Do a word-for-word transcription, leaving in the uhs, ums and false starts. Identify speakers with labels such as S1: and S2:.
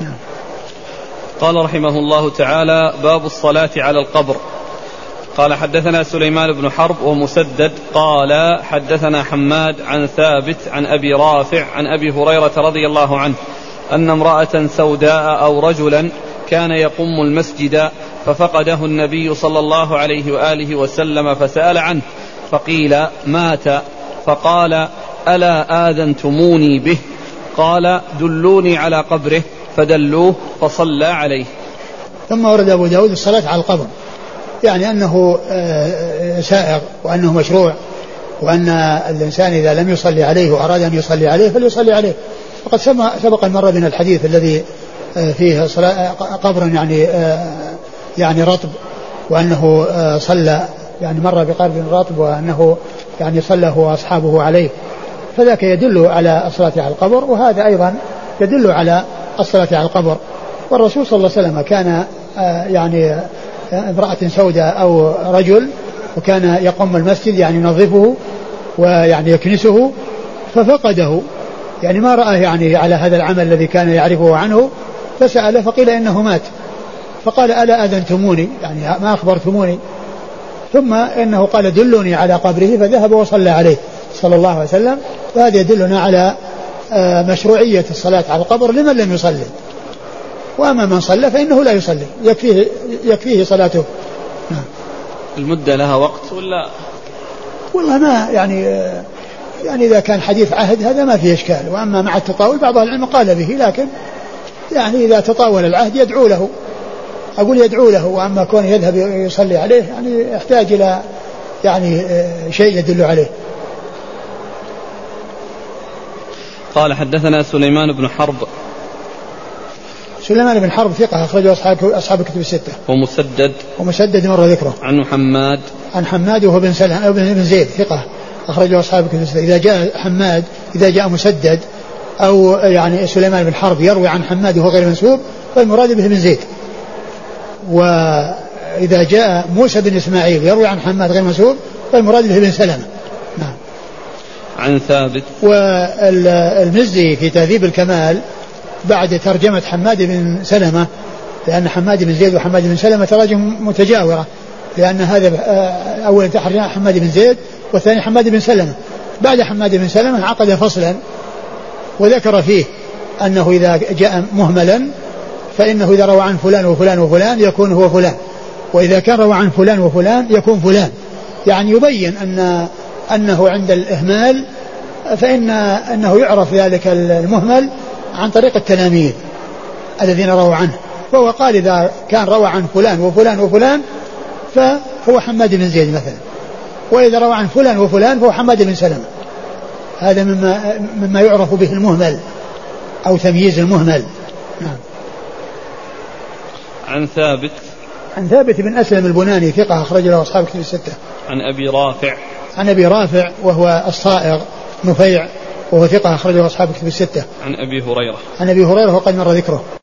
S1: قال رحمه الله تعالى: باب الصلاة على القبر. قال: حدثنا سليمان بن حرب ومسدد قال حدثنا حماد عن ثابت عن أبي رافع عن أبي هريرة رضي الله عنه أن امرأة سوداء أو رجلا كان يقم المسجد ففقده النبي صلى الله عليه وآله وسلم فسأل عنه فقيل: مات. فقال: ألا آذنتموني به؟ قال: دلوني على قبره، فدلوه فصلى عليه.
S2: ثم ورد أبو داود الصلاة على القبر، يعني أنه سائغ وأنه مشروع، وأن الإنسان إذا لم يصلي عليه وأراد أن يصلي عليه فليصلي عليه. وقد سبق المرة من الحديث الذي فيه صلاة قبر يعني يعني رطب، وأنه صلى يعني مر بقبر رطب وأنه يعني صلى هو وأصحابه عليه، فذاك يدل على الصلاة على القبر، وهذا أيضا يدل على الصلاة على القبر. والرسول صلى الله عليه وسلم كان يعني امرأة سوداء أو رجل، وكان يقوم المسجد يعني ينظفه ويعني يكنسه، ففقده يعني ما رأى يعني على هذا العمل الذي كان يعرفه عنه، فسأل فقيل إنه مات. فقال: ألا أذنتموني؟ يعني ما أخبرتموني؟ ثم إنه قال: دلوني على قبره، فذهب وصلى عليه صلى الله عليه وسلم. وهذا يدلنا على مشروعية الصلاة على القبر لمن لم يصلي، وأما من صلى فإنه لا يصلي، يكفيه, يكفيه صلاته. نعم.
S1: المدة لها وقت ولا؟
S2: والله ما يعني يعني إذا كان حديث عهد هذا ما فيه إشكال، وأما مع التطاول بعض العلم قال به، لكن يعني إذا تطاول العهد يدعو له، أقول يدعو له، وأما كون يذهب يصلي عليه يعني يحتاج إلى يعني شيء يدل عليه.
S1: قال: حدثنا سليمان بن حرب.
S2: سليمان بن حرب ثقة أخرجه أصحاب الكتب الستة.
S1: ومسدد.
S2: ومسدد مر ذكره.
S1: عن حماد.
S2: عن حماد وهو بن سلمة بن زيد ثقة أخرجه أصحاب الكتب الستة. إذا جاء حماد إذا جاء مسدد أو يعني سليمان بن حرب يروي عن حماد وهو غير منسوب فالمراد به بن زيد. وإذا جاء موسى بن إسماعيل يروي عن حماد غير منسوب فالمراد به بن سلمة. نعم.
S1: عن ثابت.
S2: والمزي في تهذيب الكمال بعد ترجمة حماد بن سلمة، لأن حماد بن زيد وحماد بن سلمة تراجم متجاورة، لأن هذا أولا تحرجم حماد بن زيد والثاني حماد بن سلمة. بعد حماد بن سلمة عقد فصلا وذكر فيه أنه إذا جاء مهملا فإنه إذا روى عن فلان وفلان وفلان يكون هو فلان، وإذا كان روى عن فلان وفلان يكون فلان، يعني يبين أن أنه عند الإهمال فإن أنه يعرف ذلك المهمل عن طريق التلاميذ الذين رووا عنه. فهو قال إذا كان روى عن فلان وفلان وفلان فهو حماد بن زيد مثلا، وإذا روى عن فلان وفلان فهو حماد بن سلمة. هذا مما, مما يعرف به المهمل أو تمييز المهمل. نعم.
S1: عن ثابت.
S2: عن ثابت بن أسلم البناني ثقة أخرج له أصحاب الكتب الستة.
S1: عن أبي رافع.
S2: عن أبي رافع وهو الصائغ نفيع وهو ثقة أخرج له أصحاب الكتب الستة.
S1: عن أبي هريرة.
S2: عن أبي هريرة وقد مر ذكره.